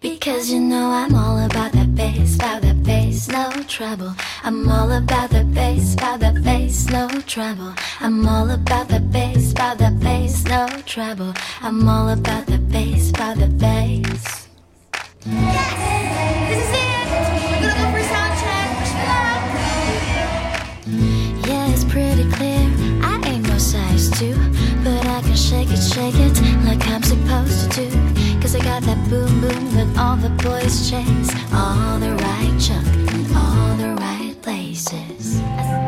Because you know I'm all about that bass, no trouble. I'm all about the bass, no trouble. I'm all about the bass, no trouble. I'm all about the bass, bass. Yes! This is it! We're gonna go for sound check. Wish me luck! Yeah, it's pretty clear. I ain't no size 2, but I can shake it like I'm supposed to do. Cause I got that boom boom that all the boys chase. All the right junk in all the right places.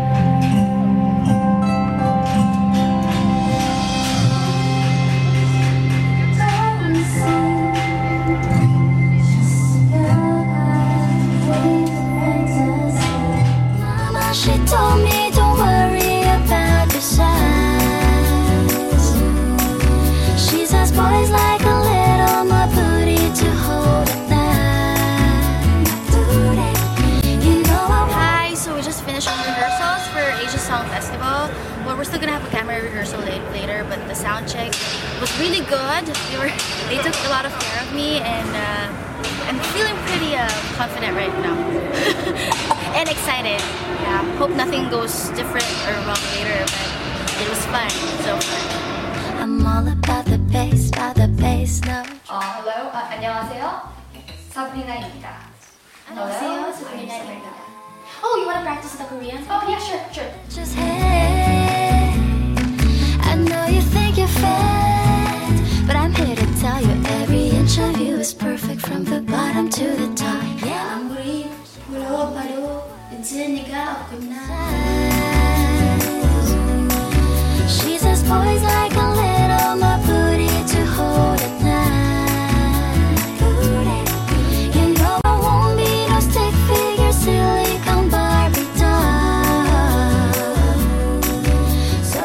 Mama, she told me don't worry about your size. She says boys like a little more booty to hold at night. You know Hi, so we just finished rehearsals for Asia Song Festival. Well, we're still gonna have a camera rehearsal later, but the sound check was really good. They took a lot of care of me, and I'm feeling pretty confident right now. And excited. Yeah, hope nothing goes different or wrong later, but it was fun so far. I'm all about the bass, no. Hello, 안녕하세요. 사브리나입니다. 안녕하세요, 사브리나입니다. Oh, you wanna practice the Korean? Oh yeah, sure. Just hey, I know you think you're fat, but I'm here to tell you every inch of you is perfect from the bottom to the top. Yeah, 아무리 부러워봐도 은진이가 없구나. She says boys like a little more booty to hold at night. You know I won't be no stick figure silicone Barbie doll. So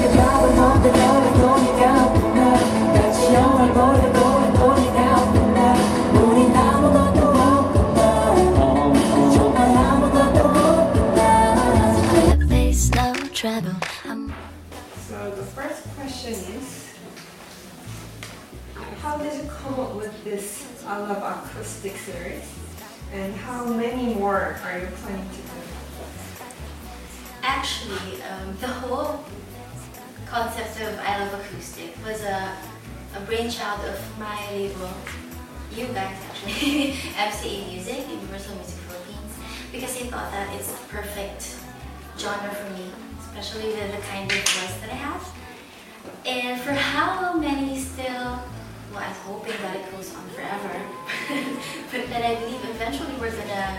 the bass, no trouble. So the first question is, how did you come up with this I Love Acoustic series? And how many more are you planning to do? Actually, the whole concept of I Love Acoustic was a brainchild of my label, you guys actually, MCA Music, Universal Music Philippines, because I thought that it's the perfect genre for me, especially the kind of voice that I have. And for how many still, well, I'm hoping that it goes on forever, but then I believe eventually we're gonna,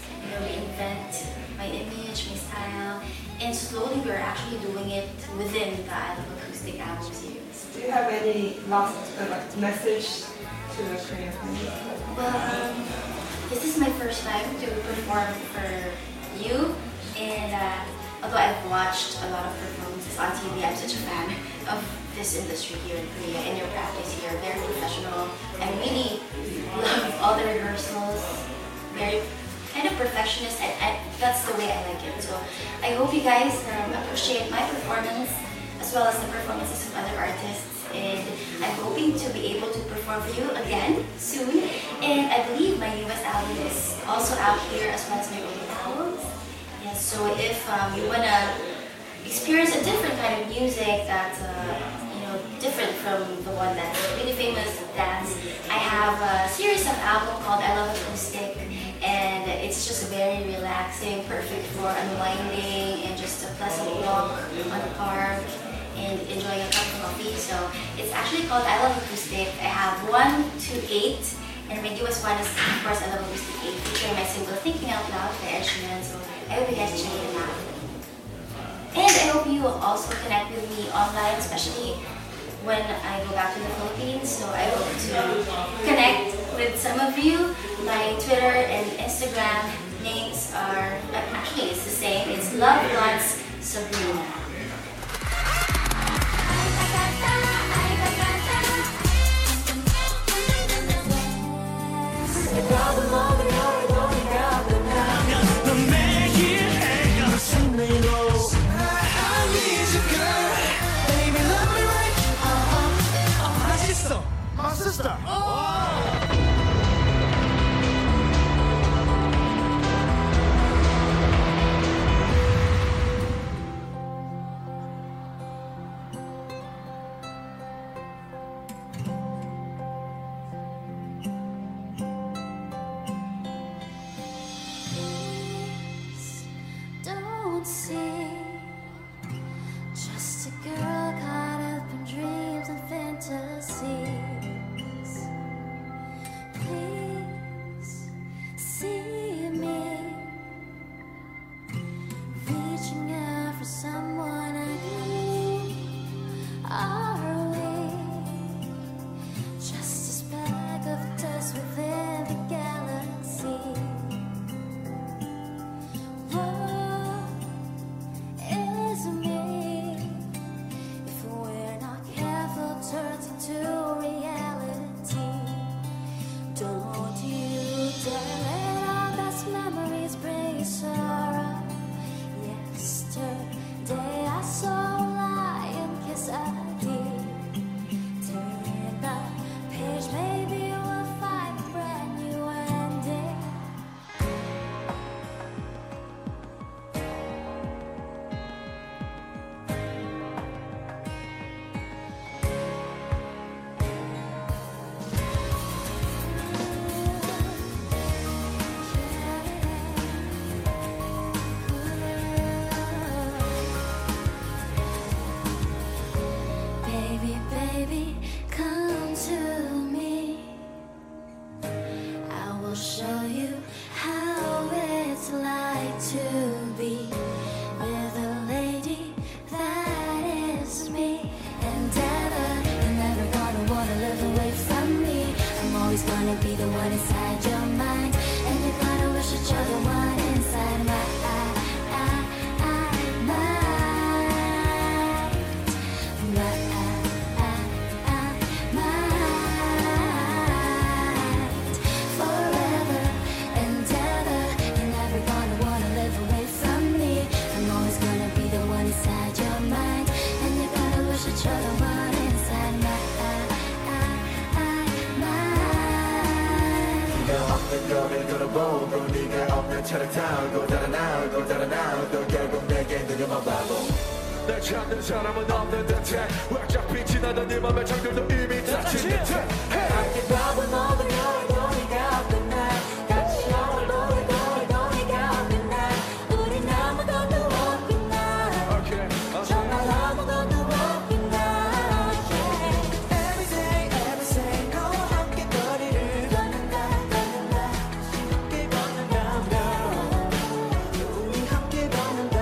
reinvent my image, my style, and slowly we're actually doing it within the I Love Acoustic album series. Do you have any last message to the Korean fans? Well, this is my first time to perform for you, and although I've watched a lot of performances on TV, I'm such a fan of this industry here in Korea, and your practice here, very professional. I really love all the rehearsals, very kind of perfectionist, and that's the way I like it. So I hope you guys appreciate my performance as well as the performances of other artists, and I'm hoping to be able to perform for you again soon. And I believe my newest album is also out here as well as my older albums. Yes, so if you wanna experience a different kind of music that's different from the one that's really famous dance, I have a series of albums called I Love Acoustic, and it's just very relaxing, perfect for unwinding and just a pleasant walk on the park and enjoying a cup of coffee. So it's actually called I Love Acoustic. I have 1 to 8, and my newest one is of course I Love Acoustic 8, featuring my single Thinking Out Loud by Ed Sheeran. So I hope you guys check it out. And I hope you will also connect with me online, especially when I go back to the Philippines. So I hope to connect with some of you. My Twitter and Instagram names are, actually it's the same, it's Love Lots Sabrina. My sister. Don't you dare let all those memories bring you sorrow. Yesterday I saw a lion kiss a deer. Turn the page, maybe we'll find a brand new ending. Baby, baby, come to me. I will show you how it's like to be with a lady that is me. And ever, you're never gonna wanna live away from me. I'm always gonna be the one inside your mind, and you're gonna wish that you're the one inside my mind. Forever and ever, you're never gonna wanna live away from me. I'm always gonna be the one inside your mind, and you're gonna wish that you're the one inside my mind. 네가 없는 거를 걸어보고 네가 없는 차를 타고 달아나고 결국 내게 누구만 바보. 날 찾는 사람은 없는 듯해. 활짝 빛이 나던 네 맘의 창들도 이미 닫힌 듯해. 함께 밥을 먹으려고 네가 없는 날, 같이 영화를 보려고 네가 없는 날, 우린 아무것도 없긴 날, 정말 아무것도 없긴 날. Every day 너와 함께 거리를 걷는다. 함께 걷는다. 우리 함께 걷는다.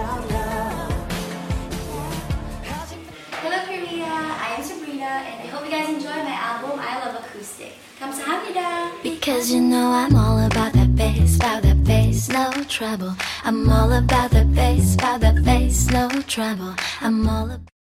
Hello Korea, I am Sabrina and I hope you guys enjoy my album I Love Acoustic. 감사합니다. Because you know I'm all about that bass, no trouble. I'm all about that bass, no trouble. I'm all about